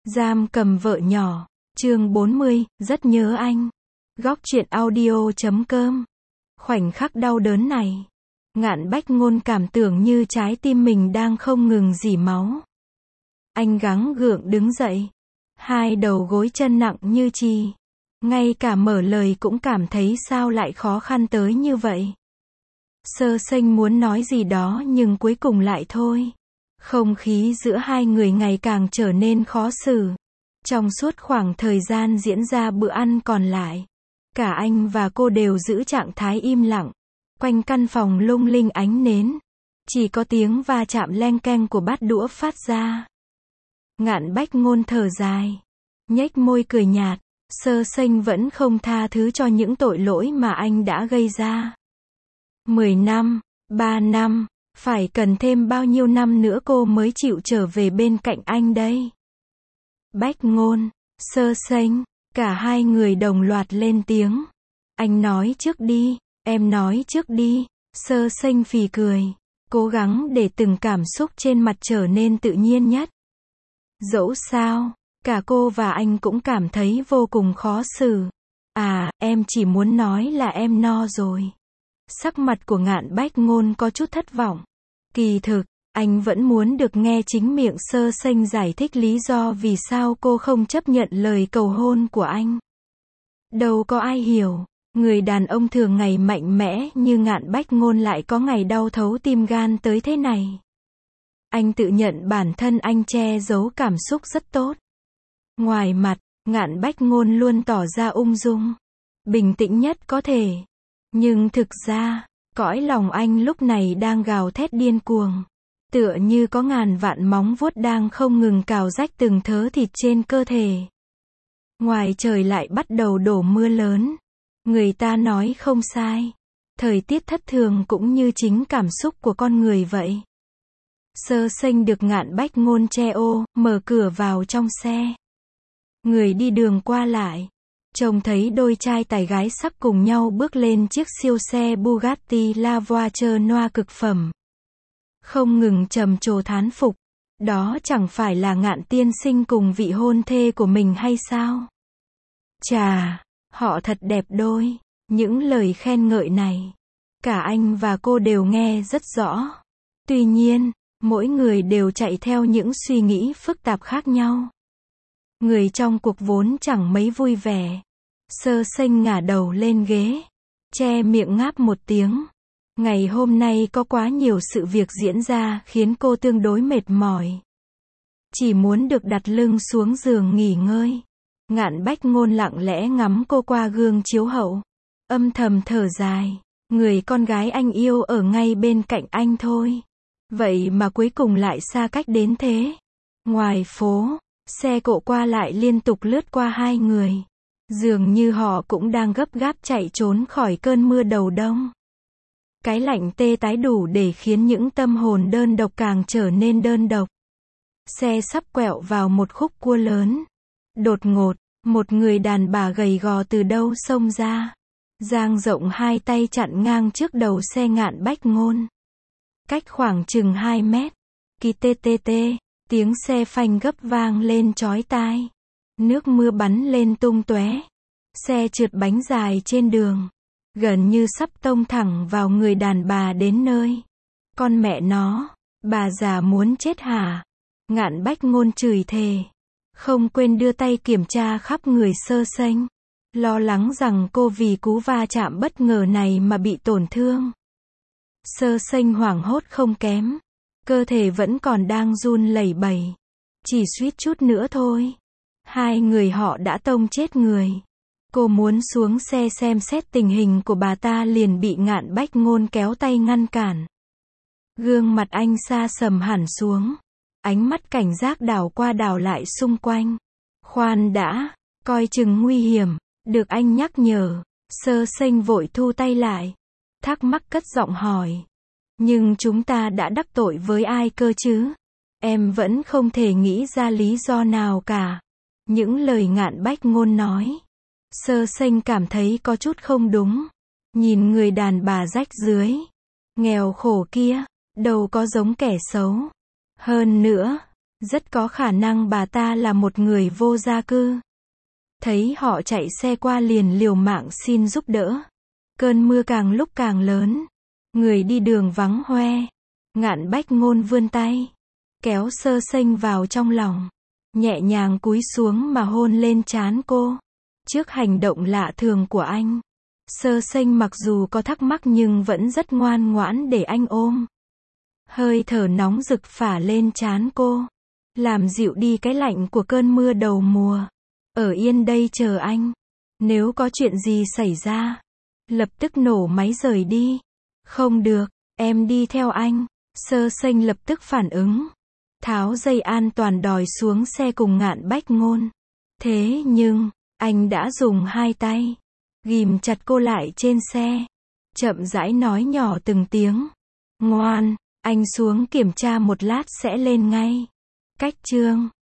Giam cầm vợ nhỏ, chương 40, rất nhớ anh. Góc truyện audio.com. Khoảnh khắc đau đớn này, Ngạn Bách Ngôn cảm tưởng như trái tim mình đang không ngừng rỉ máu. Anh gắng gượng đứng dậy, hai đầu gối chân nặng như chì. Ngay cả mở lời cũng cảm thấy sao lại khó khăn tới như vậy. Sơ Sênh muốn nói gì đó nhưng cuối cùng lại thôi. Không khí giữa hai người ngày càng trở nên khó xử. Trong suốt khoảng thời gian diễn ra bữa ăn còn lại, cả anh và cô đều giữ trạng thái im lặng. Quanh căn phòng lung linh ánh nến, chỉ có tiếng va chạm leng keng của bát đũa phát ra. Ngạn Bách Ngôn thở dài, nhếch môi cười nhạt. Sơ Sênh vẫn không tha thứ cho những tội lỗi mà anh đã gây ra. 10 năm, 3 năm, phải cần thêm bao nhiêu năm nữa cô mới chịu trở về bên cạnh anh đây? Bách Ngôn, Sơ Sênh, cả hai người đồng loạt lên tiếng. Anh nói trước đi, em nói trước đi. Sơ Sênh phì cười, cố gắng để từng cảm xúc trên mặt trở nên tự nhiên nhất. Dẫu sao, cả cô và anh cũng cảm thấy vô cùng khó xử. À, em chỉ muốn nói là em no rồi. Sắc mặt của Ngạn Bách Ngôn có chút thất vọng. Kỳ thực, anh vẫn muốn được nghe chính miệng Sơ Sênh giải thích lý do vì sao cô không chấp nhận lời cầu hôn của anh. Đâu có ai hiểu, người đàn ông thường ngày mạnh mẽ như Ngạn Bách Ngôn lại có ngày đau thấu tim gan tới thế này. Anh tự nhận bản thân anh che giấu cảm xúc rất tốt. Ngoài mặt, Ngạn Bách Ngôn luôn tỏ ra ung dung, bình tĩnh nhất có thể. Nhưng thực ra, cõi lòng anh lúc này đang gào thét điên cuồng. Tựa như có ngàn vạn móng vuốt đang không ngừng cào rách từng thớ thịt trên cơ thể. Ngoài trời lại bắt đầu đổ mưa lớn. Người ta nói không sai. Thời tiết thất thường cũng như chính cảm xúc của con người vậy. Sơ Sênh được Ngạn Bách Ngôn che ô, mở cửa vào trong xe. Người đi đường qua lại, trông thấy đôi trai tài gái sắc cùng nhau bước lên chiếc siêu xe Bugatti La Voiture Noire cực phẩm. Không ngừng trầm trồ thán phục, đó chẳng phải là Ngạn tiên sinh cùng vị hôn thê của mình hay sao? Chà, họ thật đẹp đôi. Những lời khen ngợi này, cả anh và cô đều nghe rất rõ. Tuy nhiên, mỗi người đều chạy theo những suy nghĩ phức tạp khác nhau. Người trong cuộc vốn chẳng mấy vui vẻ. Sơ Sênh ngả đầu lên ghế, che miệng ngáp một tiếng. Ngày hôm nay có quá nhiều sự việc diễn ra khiến cô tương đối mệt mỏi. Chỉ muốn được đặt lưng xuống giường nghỉ ngơi. Ngạn Bách Ngôn lặng lẽ ngắm cô qua gương chiếu hậu. Âm thầm thở dài, người con gái anh yêu ở ngay bên cạnh anh thôi. Vậy mà cuối cùng lại xa cách đến thế. Ngoài phố, xe cộ qua lại liên tục lướt qua hai người. Dường như họ cũng đang gấp gáp chạy trốn khỏi cơn mưa đầu đông. Cái lạnh tê tái đủ để khiến những tâm hồn đơn độc càng trở nên đơn độc. Xe sắp quẹo vào một khúc cua lớn. Đột ngột, một người đàn bà gầy gò từ đâu xông ra. Dang rộng hai tay chặn ngang trước đầu xe Ngạn Bách Ngôn. Cách khoảng chừng 2 mét. Kỳ tê tê tê, tiếng xe phanh gấp vang lên chói tai. Nước mưa bắn lên tung tóe. Xe trượt bánh dài trên đường. Gần như sắp tông thẳng vào người đàn bà đến nơi. Con mẹ nó, bà già muốn chết hả? Ngạn Bách Ngôn chửi thề. Không quên đưa tay kiểm tra khắp người Sơ Sênh. Lo lắng rằng cô vì cú va chạm bất ngờ này mà bị tổn thương. Sơ Sênh hoảng hốt không kém. Cơ thể vẫn còn đang run lẩy bẩy. Chỉ suýt chút nữa thôi. Hai người họ đã tông chết người. Cô muốn xuống xe xem xét tình hình của bà ta liền bị Ngạn Bách Ngôn kéo tay ngăn cản. Gương mặt anh sa sầm hẳn xuống. Ánh mắt cảnh giác đảo qua đảo lại xung quanh. Khoan đã, coi chừng nguy hiểm. Được anh nhắc nhở, Sơ Sênh vội thu tay lại. Thắc mắc cất giọng hỏi. Nhưng chúng ta đã đắc tội với ai cơ chứ? Em vẫn không thể nghĩ ra lý do nào cả. Những lời Ngạn Bách Ngôn nói. Sơ Sênh cảm thấy có chút không đúng. Nhìn người đàn bà rách rưới, nghèo khổ kia, đâu có giống kẻ xấu. Hơn nữa, Rất có khả năng bà ta là một người vô gia cư. Thấy họ chạy xe qua liền liều mạng xin giúp đỡ. Cơn mưa càng lúc càng lớn. Người đi đường vắng hoe. Ngạn Bách Ngôn vươn tay. Kéo Sơ Sênh vào trong lòng. Nhẹ nhàng cúi xuống mà hôn lên trán cô. Trước hành động lạ thường của anh, Sơ Sênh mặc dù có thắc mắc nhưng vẫn rất ngoan ngoãn để anh ôm. Hơi thở nóng rực phả lên trán cô, làm dịu đi cái lạnh của cơn mưa đầu mùa. Ở yên đây chờ anh. Nếu có chuyện gì xảy ra, lập tức nổ máy rời đi. Không được, em đi theo anh. Sơ Sênh lập tức phản ứng. Tháo dây an toàn đòi xuống xe cùng Ngạn Bách Ngôn. Thế nhưng, anh đã dùng hai tay ghìm chặt cô lại trên xe. Chậm rãi nói nhỏ từng tiếng. Ngoan, anh xuống kiểm tra một lát sẽ lên ngay. Cách chương